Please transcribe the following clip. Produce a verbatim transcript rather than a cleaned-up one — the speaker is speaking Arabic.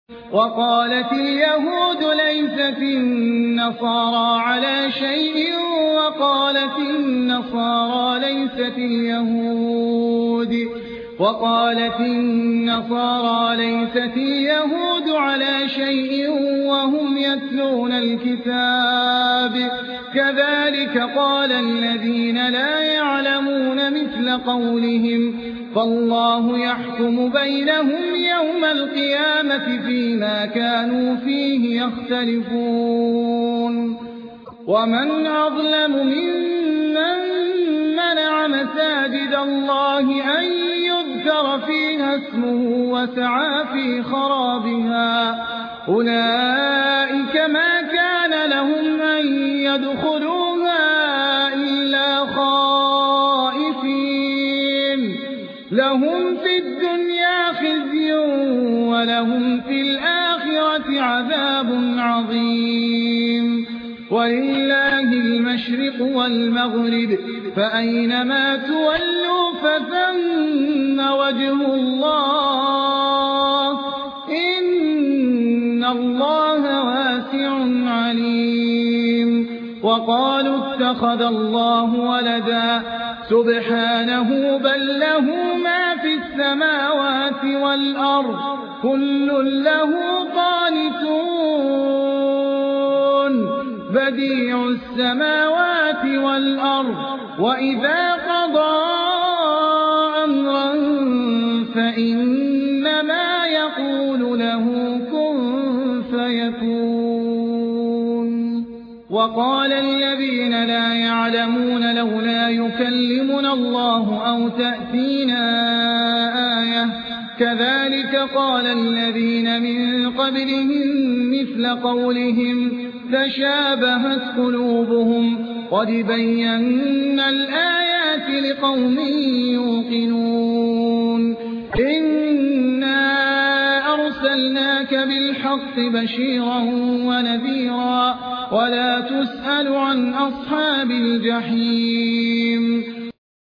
وقالت اليهود ليست النصارى على شيء وقالت النصارى ليست اليهود وقالت النصارى ليست اليهود على شيء وهم يتلون الكتاب كذلك قال الذين لا يعلمون مثل قولهم فالله يحكم بينهم يوم القيامة فيما كانوا فيه يختلفون ومن أظلم ممن منع مساجد الله أن يذكر فيها اسمه وسعى في خرابها أولئك ما كان لهم أن يدخلوها إلا خائفين لهم في الدنيا خزي ولهم في الآخرة عذاب عظيم ولله المشرق والمغرب فأينما تولوا فثم وجه الله إن الله واسع عليم وقالوا اتخذ الله ولدا سبحانه بل له ما في السماوات والأرض كل له قانتون بديع السماوات والأرض وإذا قضى أمرا فإنما يقول له كن فيكون وقال الذين لا يعلمون لولا يكلمنا الله أو تأتينا آية كذلك قال الذين من قبلهم مثل قولهم تشابهت قلوبهم قد بينا الآيات لقوم يوقنون إنا أرسلناك بالحق بشيرا ونذيرا ولا تسأل عن أصحاب الجحيم